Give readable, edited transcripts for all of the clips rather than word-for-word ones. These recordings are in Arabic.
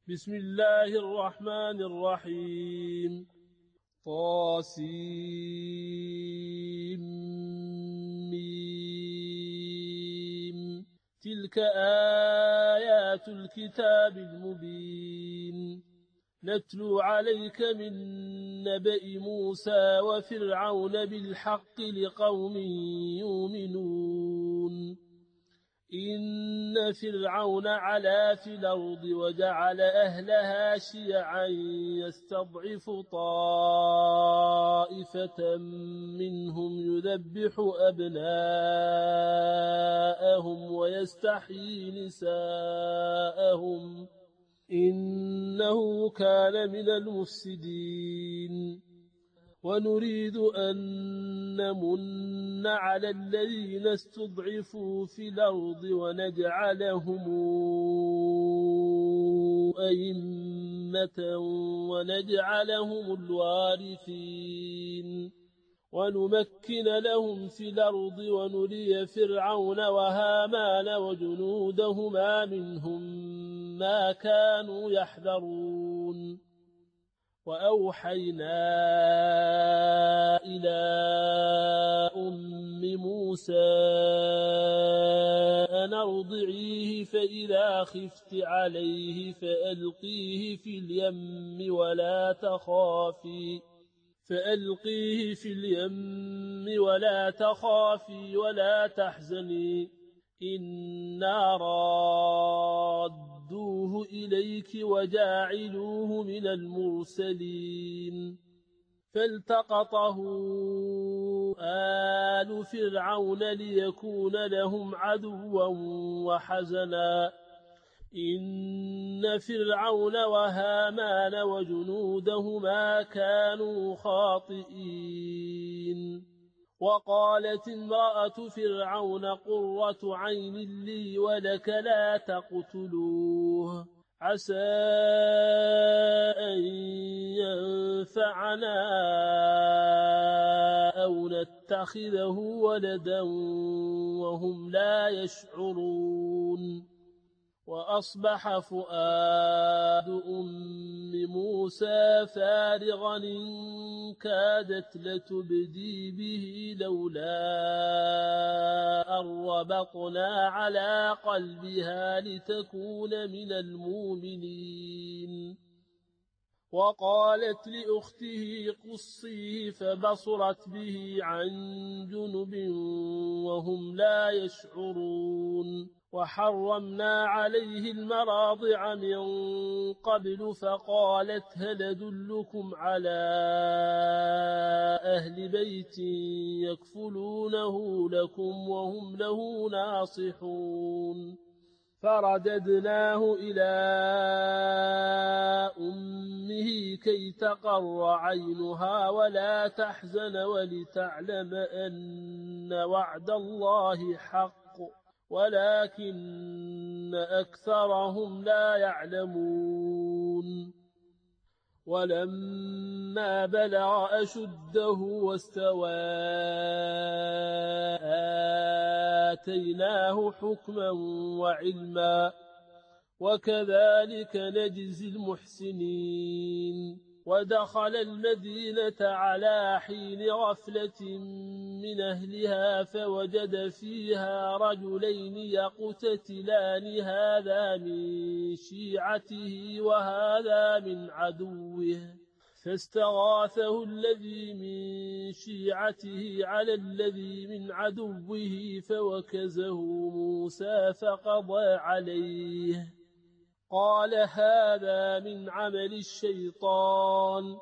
بسم الله الرحمن الرحيم. طاسيم. تلك آيات الكتاب المبين نتلو عليك من نبأ موسى وفرعون بالحق لقوم يؤمنون. إن فرعون علا في الأرض وجعل أهلها شيعا يستضعف طائفة منهم يذبح أبناءهم ويستحيي نساءهم إنه كان من المفسدين. ونريد أن نمن على الذين استضعفوا في الأرض ونجعلهم أئمة ونجعلهم الوارثين ونمكن لهم في الأرض ونري فرعون وهامان وجنودهما منهم ما كانوا يحذرون. وأوحينا إلى أم موسى أن أرضعيه فإذا خفت عليه فألقيه في اليم ولا تخافي ولا تحزني إنا رادوه إليك وجاعلوه من المرسلين. فالتقطه آل فرعون ليكون لهم عدوا وحزنا إن فرعون وهامان وجنودهما كانوا خاطئين. وقالت امرأة فرعون قرة عين لي ولك لا تقتلوه عسى أن ينفعنا أو نتخذه ولدا وهم لا يشعرون. وأصبح فؤاد أم موسى فارغا إن كادت لتبدي به لولا أن ربطنا على قلبها لتكون من المؤمنين. وقالت لأخته قصيه فبصرت به عن جنب وهم لا يشعرون. وحرمنا عليه المراضع من قبل فقالت هل أدلكم على أهل بيت يكفلونه لكم وهم له ناصحون. فرددناه إلى أمه كي تقر عينها ولا تحزن ولتعلم أن وعد الله حق ولكن أكثرهم لا يعلمون. ولما بلغ أشده واستوى آتيناه حكما وعلما وكذلك نجزي المحسنين. ودخل المدينة على حين غفلة من أهلها فوجد فيها رجلين يقتتلان هذا من شيعته وهذا من عدوه فاستغاثه الذي من شيعته على الذي من عدوه فوكزه موسى فقضى عليه قال هذا من عمل الشيطان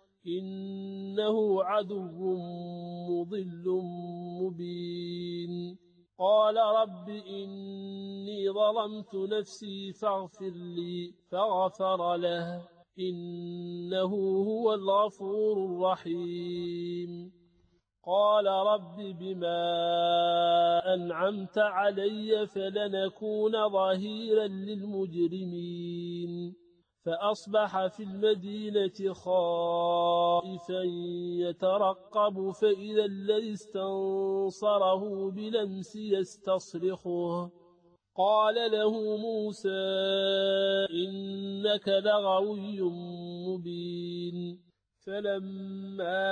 إنه عدو مضل مبين. قال رب إني ظلمت نفسي فاغفر لي فغفر له إنه هو الغفور الرحيم. قال رب بما أنعمت علي فلنكون ظهيرا للمجرمين. فأصبح في المدينة خائفا يترقب فإذا الذي استنصره بلمس يستصرخه قال له موسى إنك لغوي مبين فلما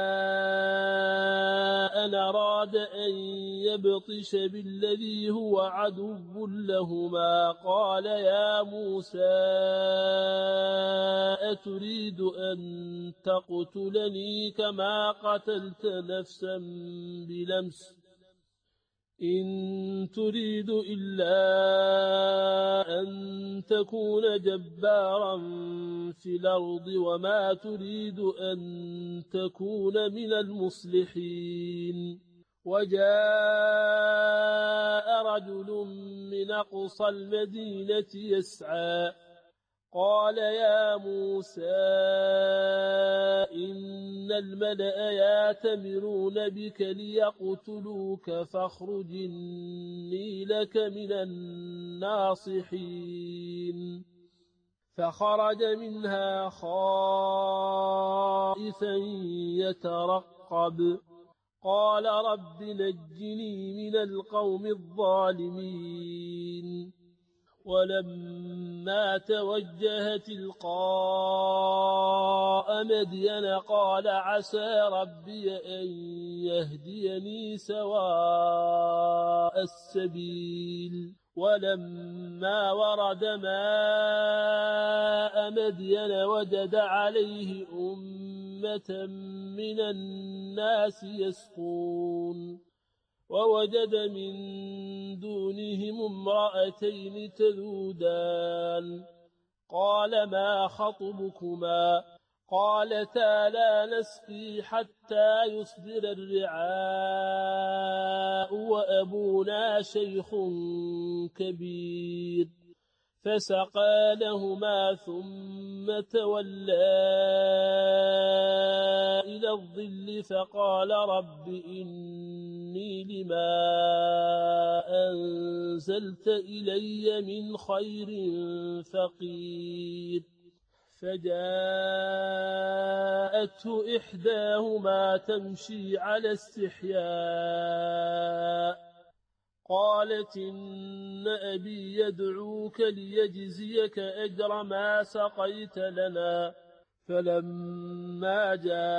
أن أراد أن يبطش بالذي هو عدو لهما قال يا موسى أتريد أن تقتلني كما قتلت نفسا بلمس إن تريد إلا أن تكون جبارا في الأرض وما تريد أن تكون من المصلحين وجاء رجل من أقصى المدينة يسعى قال يا موسى إن الملأ يأتمرون بك ليقتلوك فاخرج إني لك من الناصحين فخرج منها خائفا يترقب قال رب نجني من القوم الظالمين ولما توجه تلقاء مدين قال عسى ربي أن يهديني سواء السبيل ولما ورد ماء مدين وجد عليه أمة من الناس يسقون ووجد من دونهم امرأتين تذودان قال ما خطبكما قالتا لا نسقي حتى يصدر الرعاء وأبونا شيخ كبير فسقى لهما ثم تولى إلى الظل فقال رب إني لما أنزلت إلي من خير فقير فجاءته إحداهما تمشي على استحياء قالت إن أبي يدعوك ليجزيك أجر ما سقيت لنا فلما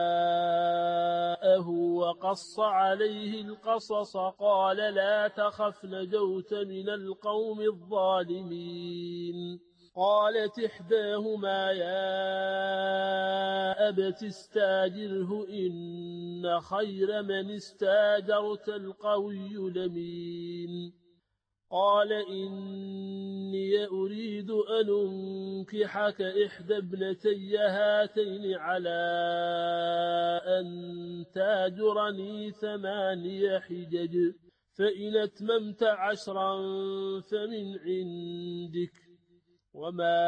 جاءه وقص عليه القصص قال لا تخف نجوت من القوم الظالمين قالت إحداهما يا أبت استاجره إن خير من استاجرت القوي الأمين قال إني أريد أن أنكحك إحدى ابنتي هاتين على أن تاجرني 8 حجج فإن أتممت 10 فمن عندك وما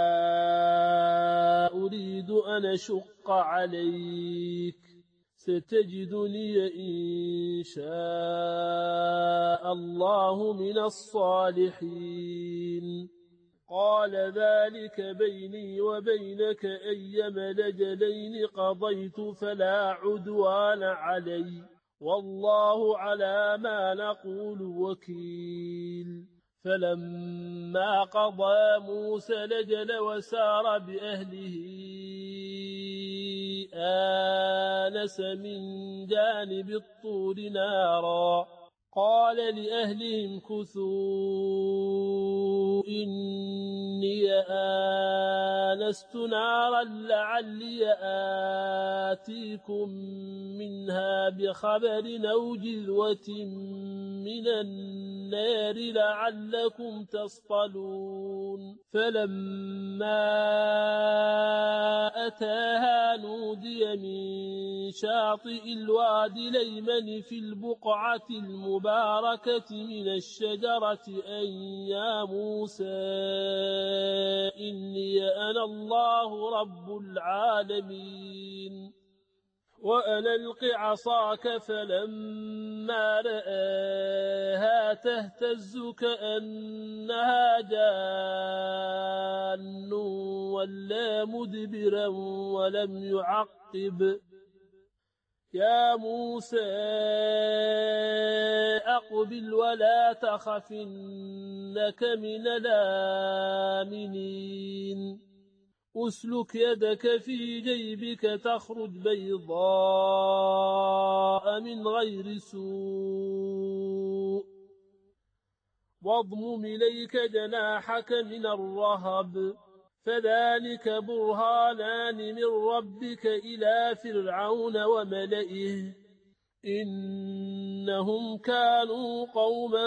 أريد أن أشق عليك ستجدني إن شاء الله من الصالحين قال ذلك بيني وبينك أيما الأجلين قضيت فلا عدوان علي والله على ما نقول وكيل فلما قضى موسى الأجل وسار بأهله آنس من جانب الطور نارا قال لأهلهم كثوا إني آنست نارا لعلي آتيكم منها بخبر أو جذوة من النار لعلكم تصطلون فلما أتاها نودي من شاطئ الوادي الأيمن في البقعة المباركة من الشجرة أن يا موسى إني أنا الله رب العالمين وأن ألق عصاك فلما رآها تهتز كأنها جان ولا مدبرا ولم يعقب يا موسى أقبل ولا تخف إنك من الآمنين أسلك يدك في جيبك تخرج بيضاء من غير سوء واضمم إليك جناحك من الرهب فذلك برهانان من ربك إلى فرعون وملئه إنهم كانوا قوما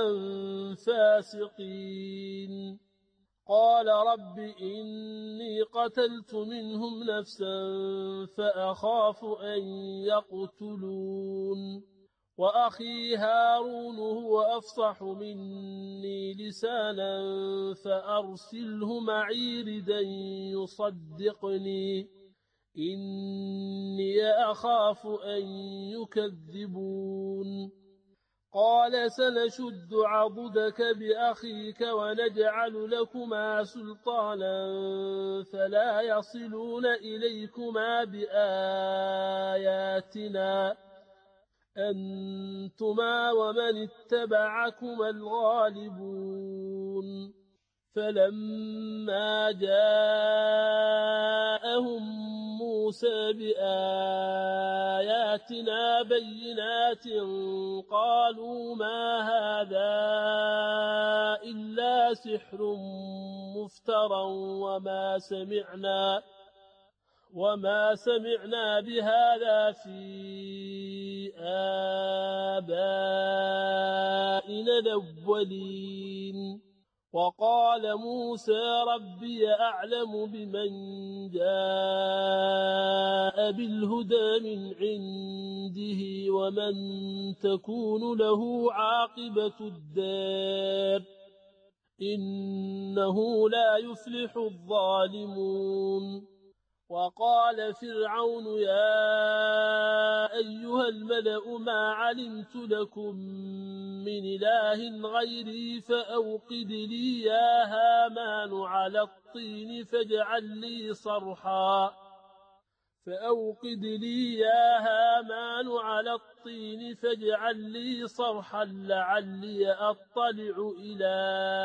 فاسقين قال رب إني قتلت منهم نفسا فأخاف أن يقتلون وأخي هارون هو أفصح مني لسانا فأرسله معي ردا يصدقني إني أخاف أن يكذبون قال سنشد عضدك بأخيك ونجعل لكما سلطانا فلا يصلون إليكما بآياتنا أنتما ومن اتبعكما الغالبون فلما جاءهم موسى بآياتنا بينات قالوا ما هذا إلا سحر مفترى وما سمعنا بهذا في آبائنا الأولين وقال موسى ربي أعلم بمن جاء بالهدى من عنده ومن تكون له عاقبة الدار إنه لا يفلح الظالمون وقال فرعون يا أيها الملأ ما علمت لكم من إله غيري فأوقد لي يا هامان على الطين فاجعل لي صرحا لعلي أطلع إلى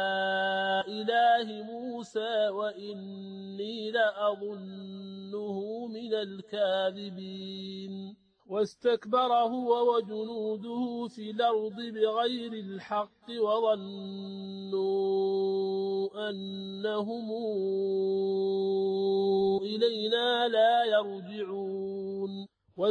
إله موسى وإني لأظنه من الكاذبين واستكبر هو وجنوده في الأرض بغير الحق وظنوا أنهم إلينا لا يرجعون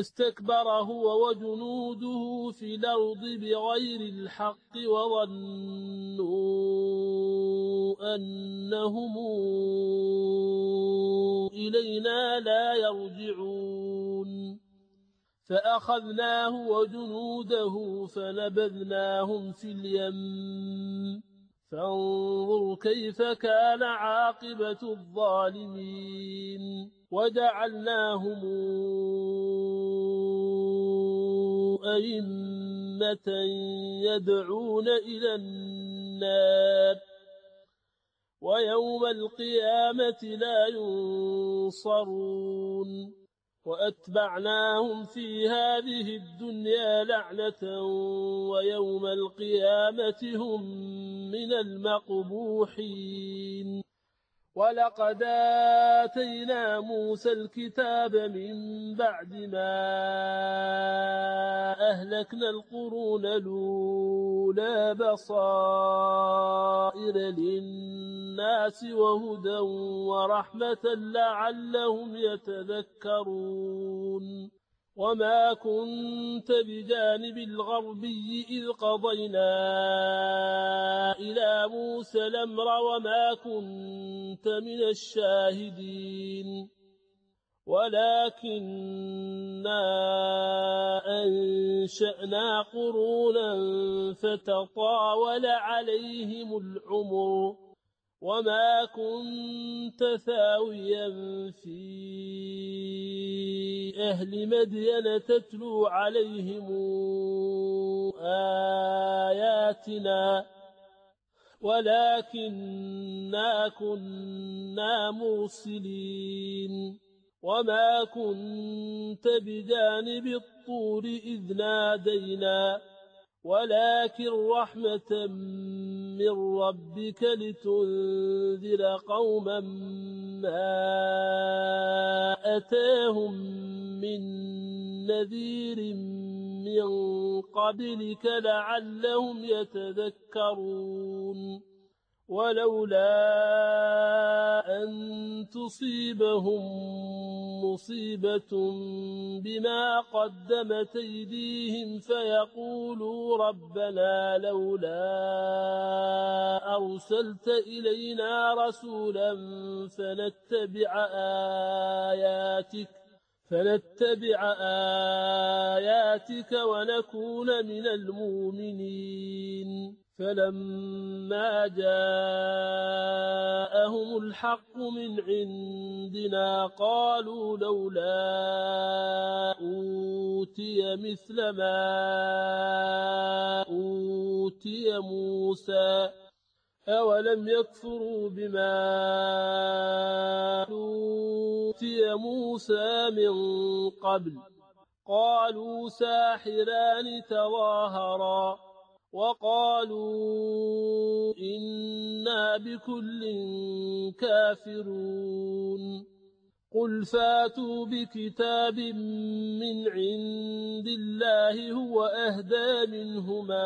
فأخذناه وجنوده فنبذناهم في اليم فانظر كيف كان عاقبة الظالمين وجعلناهم أئمة يدعون إلى النار ويوم القيامة لا ينصرون وأتبعناهم في هذه الدنيا لعنة ويوم القيامة هم من المقبوحين ولقد آتينا موسى الكتاب من بعد ما أهلكنا القرون الأولى بصائر للناس وهدى ورحمة لعلهم يتذكرون وما كنت بجانب الغربي إذ قضينا إلى موسى الأمر وما كنت من الشاهدين ولكننا أنشأنا قرونا فتطاول عليهم العمر وما كنت ثاويا في أهل مدين تتلو عليهم آياتنا ولكننا كنا مرسلين وما كنت بجانب الطور إذ نادينا ولكن رحمة من ربك لتنذر قوما ما أتاهم من نذير من قبلك لعلهم يتذكرون ولولا أن تصيبهم مصيبة بما قدمت أيديهم فيقولوا ربنا لولا أرسلت إلينا رسولا فنتبع آياتك ونكون من المؤمنين فلما جاءهم الحق من عندنا قالوا لولا أوتي مثل ما أوتي موسى أولم يكفروا بما أوتي موسى من قبل قالوا ساحران تظاهرا وقالوا إنا بكل كافرون قل فاتوا بكتاب من عند الله هو أهدى منهما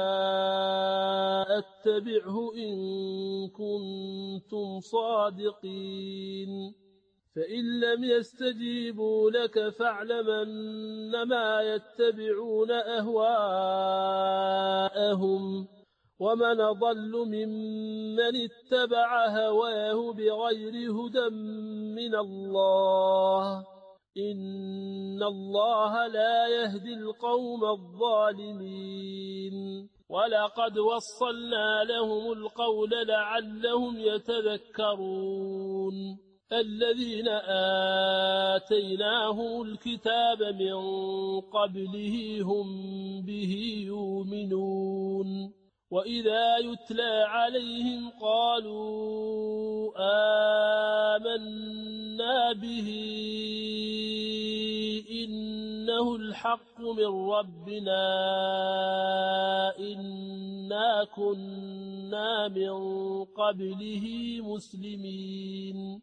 أتبعه إن كنتم صادقين فإن لم يستجيبوا لك فاعلم أنما يتبعون أهواءهم ومن ضل ممن اتبع هواه بغير هدى من الله إن الله لا يهدي القوم الظالمين ولقد وصلنا لهم القول لعلهم يتذكرون الذين آتيناهم الكتاب من قبله هم به يؤمنون وإذا يتلى عليهم قالوا آمنا به إنه الحق من ربنا إنا كنا من قبله مسلمين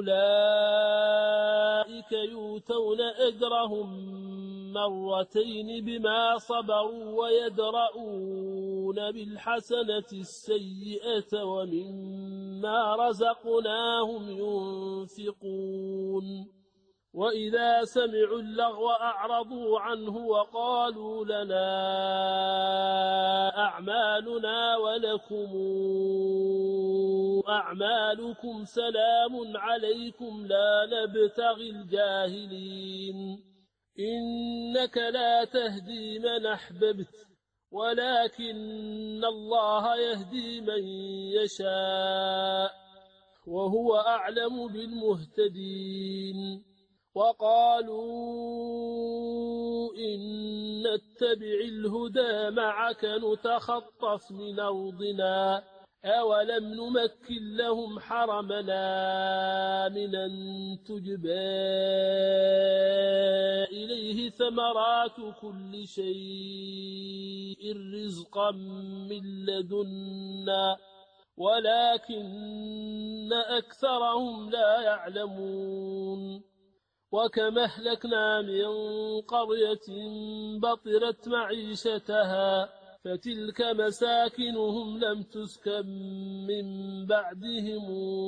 أولئك يؤتون أجرهم مرتين بما صبروا ويدرؤون بالحسنة السيئة ومما رزقناهم ينفقون وإذا سمعوا اللغو أعرضوا عنه وقالوا لنا أعمالنا ولكم أعمالكم سلام عليكم لا نبتغي الجاهلين إنك لا تهدي من أحببت ولكن الله يهدي من يشاء وهو أعلم بالمهتدين وقالوا إن نتبع الهدى معك نتخطف من أرضنا أولم نمكن لهم حرمنا آمنا تجبى إليه ثمرات كل شيء رزقا من لدنا ولكن أكثرهم لا يعلمون وكم أهلكنا من قرية بطرت معيشتها فتلك مساكنهم لم تسكن من بعدهم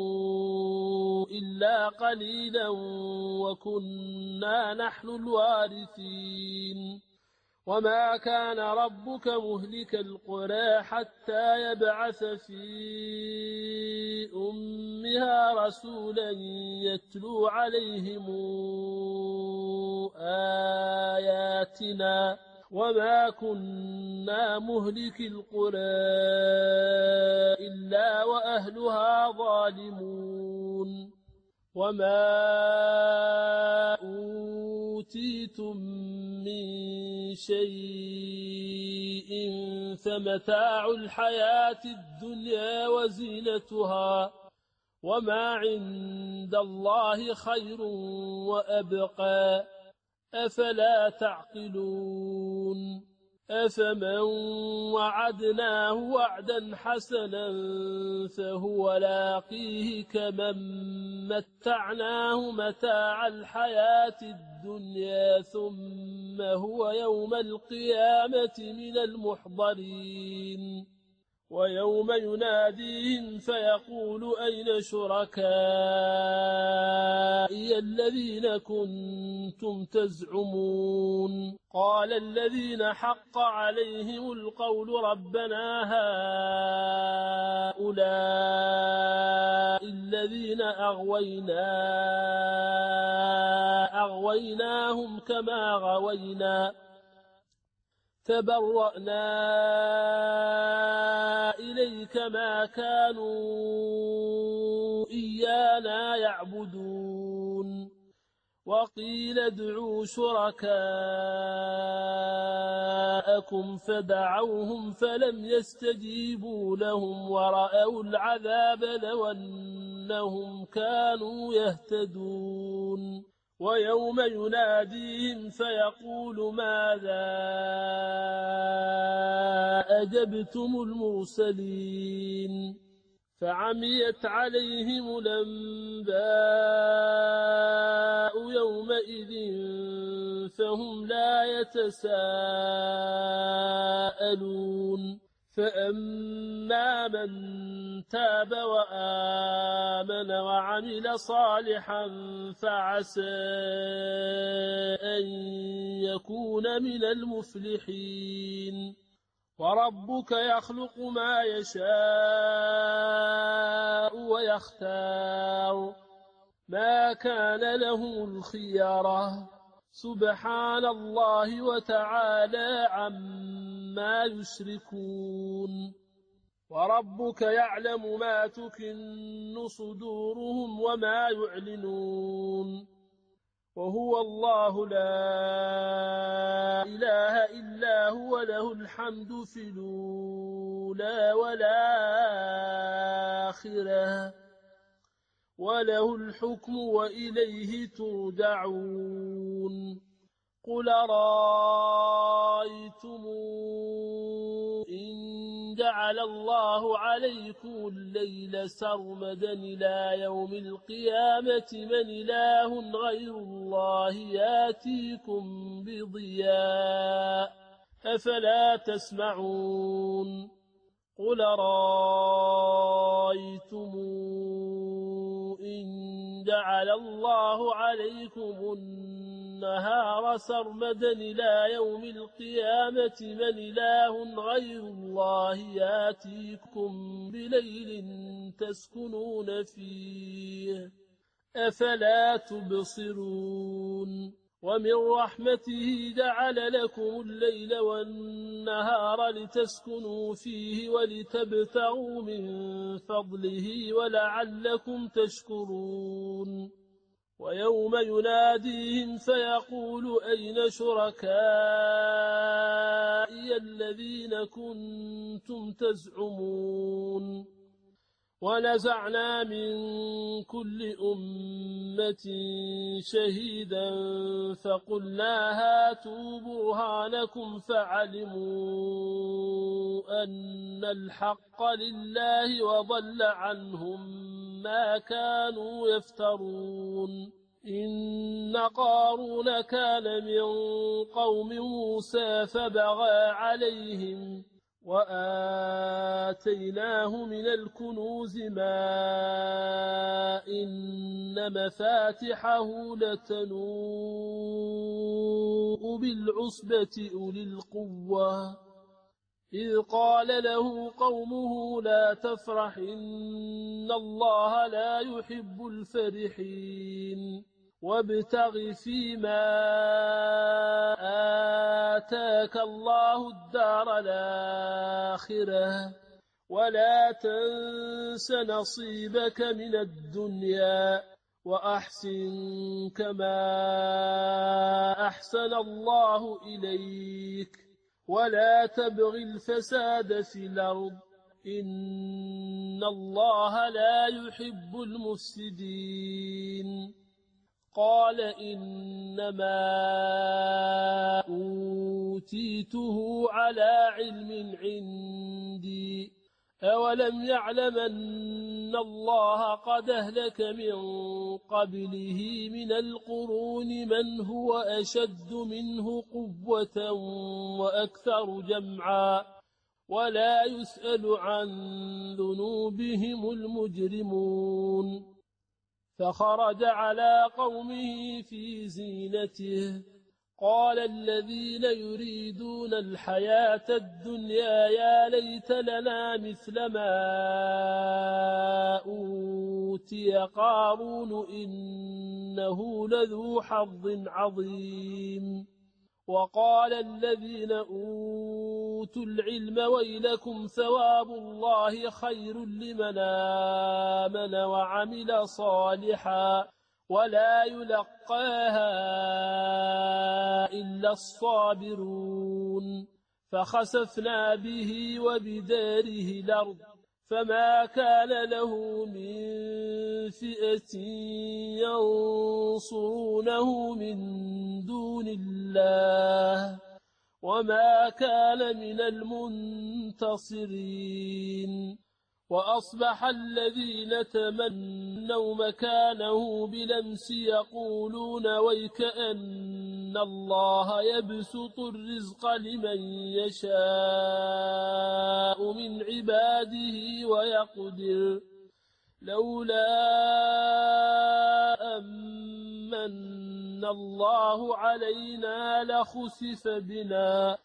إلا قليلا وكنا نحن الوارثين وما كان ربك مهلك القرى حتى يبعث في أمها رسولا يتلو عليهم آياتنا وما كنا مهلك القرى إلا وأهلها ظالمون وما أوتيتم من شيء فمتاع الحياة الدنيا وزينتها وما عند الله خير وأبقى أفلا تعقلون أفمن وعدناه وعدا حسنا فهو لاقيه كمن متعناه متاع الحياة الدنيا ثم هو يوم القيامة من المحضرين ويوم يناديهم فيقول أين شركائي الذين كنتم تزعمون قال الذين حق عليهم القول ربنا هؤلاء الذين أغويناهم كما غوينا تبرأنا إليك ما كانوا إيانا يعبدون وقيل ادعوا شركاءكم فدعوهم فلم يستجيبوا لهم ورأوا العذاب لو أنهم كانوا يهتدون ويوم يناديهم فيقول ماذا أجبتم المرسلين فعميت عليهم الأنباء يومئذ فهم لا يتساءلون فأما من تاب وآمن وعمل صالحا فعسى أن يكون من المفلحين وربك يخلق ما يشاء ويختار ما كان لهم الخيرة سبحان الله وتعالى عما يشركون وربك يعلم ما تكن صدورهم وما يعلنون وهو الله لا إله إلا هو له الحمد في الأولى والآخرة وله الحكم وإليه ترجعون قل رأيتم إن جعل الله عليكم الليل سرمدا إلى يوم القيامة من إله غير الله ياتيكم بضياء أفلا تسمعون قل رأيتم إن جعل الله عليكم النهار سرمدا إلى يوم القيامة من إله غير الله ياتيكم بليل تسكنون فيه أفلا تبصرون ومن رحمته جعل لكم الليل والنهار لتسكنوا فيه ولتبتغوا من فضله ولعلكم تشكرون ويوم يناديهم فيقول أين شركائي الذين كنتم تزعمون ونزعنا من كل أمة شهيدا فقلنا هاتوا برهانكم فعلموا أن الحق لله وضل عنهم ما كانوا يفترون إن قارون كان من قوم موسى فبغى عليهم وآتيناه من الكنوز ما إن مفاتحه لتنوء بالعصبة أولي القوة إذ قال له قومه لا تفرح إن الله لا يحب الفرحين وابتغ فيما آتاك الله الدار الآخرة ولا تنس نصيبك من الدنيا وأحسن كما أحسن الله إليك ولا تبغ الفساد في الأرض إن الله لا يحب المفسدين قال إنما أوتيته على علم عندي أولم يعلم أن الله قد أهلك من قبله من القرون من هو أشد منه قوة وأكثر جمعا ولا يسأل عن ذنوبهم المجرمون فخرج على قومه في زينته قال الذين يريدون الحياة الدنيا يا ليت لنا مثل ما أوتي قارون إنه لذو حظ عظيم وقال الذين أوتوا العلم ويلكم ثواب الله خير لمن آمن وعمل صالحا ولا يلقاها إلا الصابرون فخسفنا به وبداره الأرض فما كان له من فئة ينصرونه من دون الله وما كان من المنتصرين وأصبح الذين تمنوا مكانه بلمس يقولون ويكأن الله يبسط الرزق لمن يشاء من عباده ويقدر لولا أمن الله علينا لخسف بنا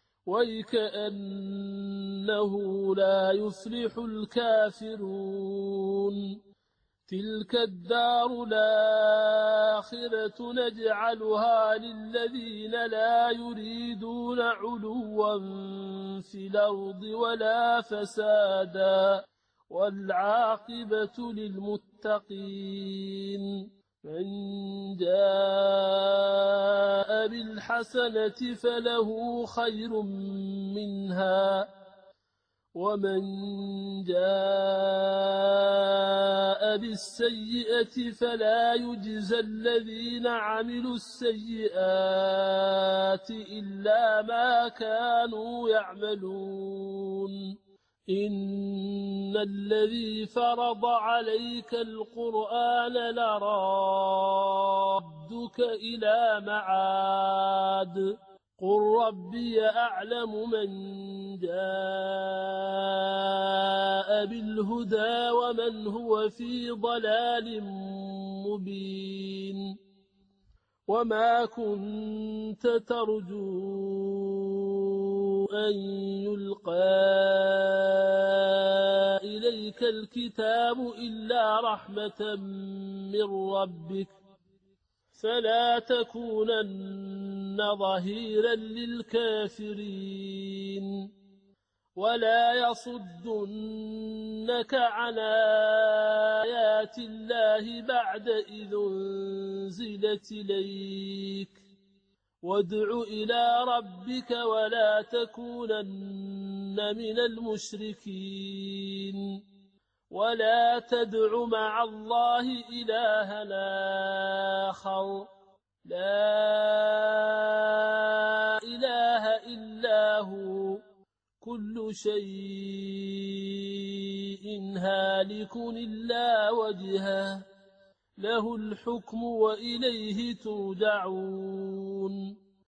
ويكأنه لا يفلح الكافرون تلك الدار الآخرة نجعلها للذين لا يريدون علوا في الأرض ولا فسادا والعاقبة للمتقين من جاء بالحسنة فله خير منها ومن جاء بالسيئة فلا يجزى الذين عملوا السيئات إلا ما كانوا يعملون إن الذي فرض عليك القرآن لرادك إلى معاد قل ربي أعلم من جاء بالهدى ومن هو في ضلال مبين وما كنت ترجو أن يلقى إليك الكتاب إلا رحمة من ربك فلا تكونن ظهيرا للكافرين ولا يصدنك عن آيات الله بعد إذ أنزلت إليك وادع إلى ربك ولا تكونن من المشركين ولا تدع مع الله إلها آخر لا إله إلا هو كل شيء هالك إلا وجهه له الحكم وإليه ترجعون